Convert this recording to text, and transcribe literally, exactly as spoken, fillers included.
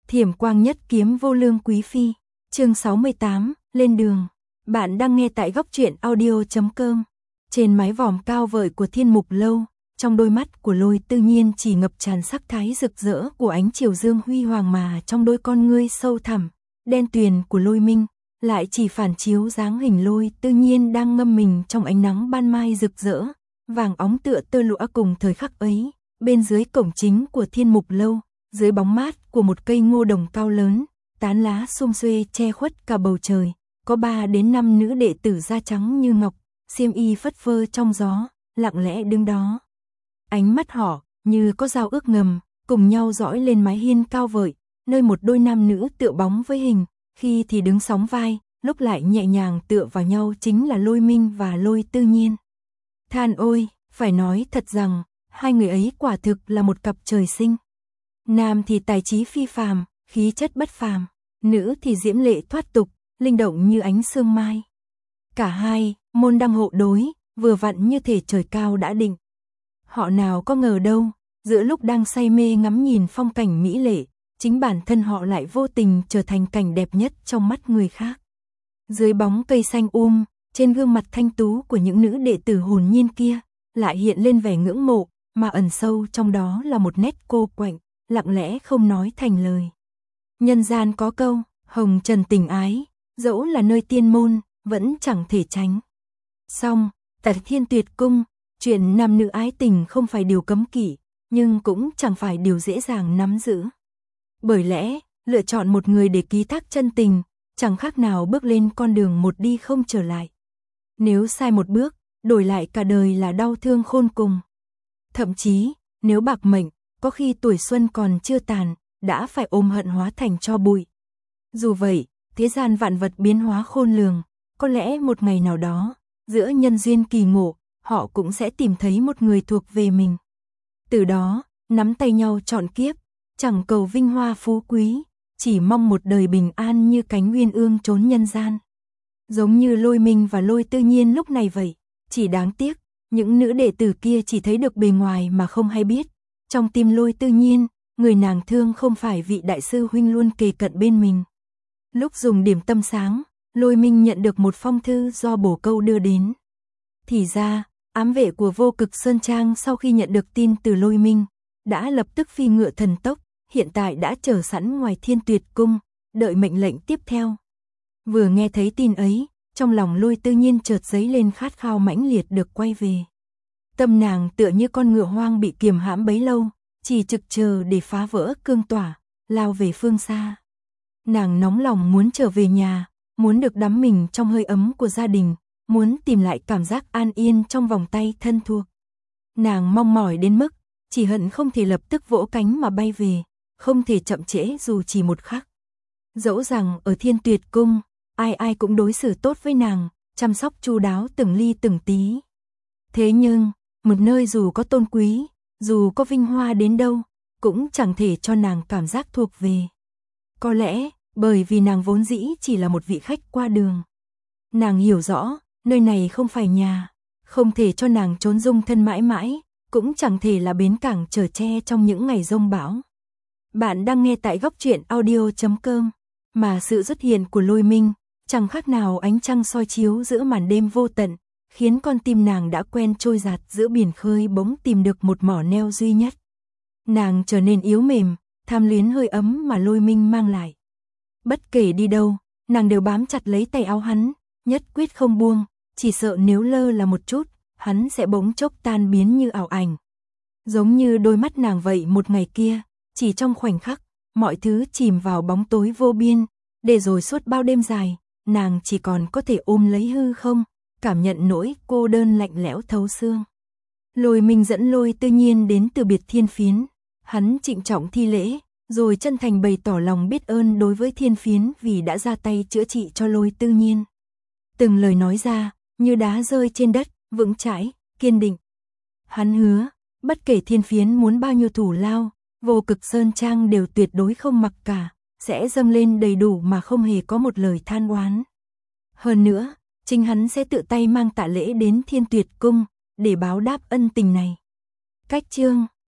Thiểm quang nhất kiếm vô lương quý phi, chương sáu mươi tám, lên đường. Bạn đang nghe tại góc truyện audio chấm com. Trên mái vòm cao vời của Thiên Mục Lâu, trong đôi mắt của Lôi Tư Nhiên chỉ ngập tràn sắc thái rực rỡ của ánh chiều dương huy hoàng, mà trong đôi con ngươi sâu thẳm, đen tuyền của Lôi Minh lại chỉ phản chiếu dáng hình Lôi Tư Nhiên đang ngâm mình trong ánh nắng ban mai rực rỡ, vàng óng tựa tơ lụa. Cùng thời khắc ấy, bên dưới cổng chính của Thiên Mục Lâu, dưới bóng mát của một cây ngô đồng cao lớn, tán lá xum xuê che khuất cả bầu trời, có ba đến năm nữ đệ tử da trắng như ngọc, xiêm y phất phơ trong gió, lặng lẽ đứng đó. Ánh mắt họ như có giao ước ngầm, cùng nhau dõi lên mái hiên cao vời, nơi một đôi nam nữ tựa bóng với hình, khi thì đứng sóng vai, lúc lại nhẹ nhàng tựa vào nhau, chính là Lôi Minh và Lôi Tư Nhiên. Than ôi, phải nói thật rằng, hai người ấy quả thực là một cặp trời sinh. Nam thì tài trí phi phàm, khí chất bất phàm, nữ thì diễm lệ thoát tục, linh động như ánh sương mai. Cả hai, môn đăng hộ đối, vừa vặn như thể trời cao đã định. Họ nào có ngờ đâu, giữa lúc đang say mê ngắm nhìn phong cảnh mỹ lệ, chính bản thân họ lại vô tình trở thành cảnh đẹp nhất trong mắt người khác. Dưới bóng cây xanh um, trên gương mặt thanh tú của những nữ đệ tử hồn nhiên kia, lại hiện lên vẻ ngưỡng mộ, mà ẩn sâu trong đó là một nét cô quạnh, lặng lẽ không nói thành lời. Nhân gian có câu, hồng trần tình ái, dẫu là nơi tiên môn, vẫn chẳng thể tránh. Song, tại Thiên Tuyệt Cung, chuyện nam nữ ái tình không phải điều cấm kỵ, nhưng cũng chẳng phải điều dễ dàng nắm giữ. Bởi lẽ, lựa chọn một người để ký thác chân tình, chẳng khác nào bước lên con đường một đi không trở lại. Nếu sai một bước, đổi lại cả đời là đau thương khôn cùng. Thậm chí, nếu bạc mệnh, có khi tuổi xuân còn chưa tàn, đã phải ôm hận hóa thành tro bụi. Dù vậy, thế gian vạn vật biến hóa khôn lường, có lẽ một ngày nào đó, giữa nhân duyên kỳ ngộ, họ cũng sẽ tìm thấy một người thuộc về mình. Từ đó, nắm tay nhau trọn kiếp, chẳng cầu vinh hoa phú quý, chỉ mong một đời bình an như cánh uyên ương trốn nhân gian. Giống như Lôi Minh và Lôi Tư Nhiên lúc này vậy, chỉ đáng tiếc, những nữ đệ tử kia chỉ thấy được bề ngoài mà không hay biết. Trong tim Lôi Tư Nhiên, người nàng thương không phải vị đại sư huynh luôn kề cận bên mình. Lúc dùng điểm tâm sáng, Lôi Minh nhận được một phong thư do bổ câu đưa đến. Thì ra, ám vệ của Vô Cực Sơn Trang sau khi nhận được tin từ Lôi Minh, đã lập tức phi ngựa thần tốc, hiện tại đã chờ sẵn ngoài Thiên Tuyệt Cung, đợi mệnh lệnh tiếp theo. Vừa nghe thấy tin ấy, trong lòng Lôi Tư Nhiên chợt dấy lên khát khao mãnh liệt được quay về. Tâm nàng tựa như con ngựa hoang bị kiềm hãm bấy lâu, chỉ trực chờ để phá vỡ cương tỏa, lao về phương xa. Nàng nóng lòng muốn trở về nhà, muốn được đắm mình trong hơi ấm của gia đình, muốn tìm lại cảm giác an yên trong vòng tay thân thuộc. Nàng mong mỏi đến mức, chỉ hận không thể lập tức vỗ cánh mà bay về, không thể chậm trễ dù chỉ một khắc. Dẫu rằng ở Thiên Tuyệt Cung, ai ai cũng đối xử tốt với nàng, chăm sóc chu đáo từng ly từng tí. Thế nhưng, một nơi dù có tôn quý, dù có vinh hoa đến đâu, cũng chẳng thể cho nàng cảm giác thuộc về. Có lẽ, bởi vì nàng vốn dĩ chỉ là một vị khách qua đường. Nàng hiểu rõ, nơi này không phải nhà, không thể cho nàng trốn dung thân mãi mãi, cũng chẳng thể là bến cảng chở che trong những ngày giông bão. Bạn đang nghe tại góc truyện audio chấm com, mà sự xuất hiện của Lôi Minh, chẳng khác nào ánh trăng soi chiếu giữa màn đêm vô tận, khiến con tim nàng đã quen trôi dạt giữa biển khơi bỗng tìm được một mỏ neo duy nhất. Nàng trở nên yếu mềm, tham luyến hơi ấm mà Lôi Minh mang lại. Bất kể đi đâu, nàng đều bám chặt lấy tay áo hắn, nhất quyết không buông, chỉ sợ nếu lơ là một chút, hắn sẽ bỗng chốc tan biến như ảo ảnh. Giống như đôi mắt nàng vậy một ngày kia, chỉ trong khoảnh khắc, mọi thứ chìm vào bóng tối vô biên, để rồi suốt bao đêm dài, nàng chỉ còn có thể ôm lấy hư không, cảm nhận nỗi cô đơn lạnh lẽo thấu xương. Lôi Minh dẫn Lôi Tư Nhiên đến từ biệt Thiên Phiến, hắn trịnh trọng thi lễ, rồi chân thành bày tỏ lòng biết ơn đối với Thiên Phiến vì đã ra tay chữa trị cho Lôi Tư Nhiên. Từng lời nói ra, như đá rơi trên đất, vững chãi, kiên định. Hắn hứa, bất kể Thiên Phiến muốn bao nhiêu thủ lao, Vô Cực Sơn Trang đều tuyệt đối không mặc cả, sẽ dâng lên đầy đủ mà không hề có một lời than oán. Hơn nữa, chính hắn sẽ tự tay mang tạ lễ đến Thiên Tuyệt Cung, để báo đáp ân tình này. Cách chương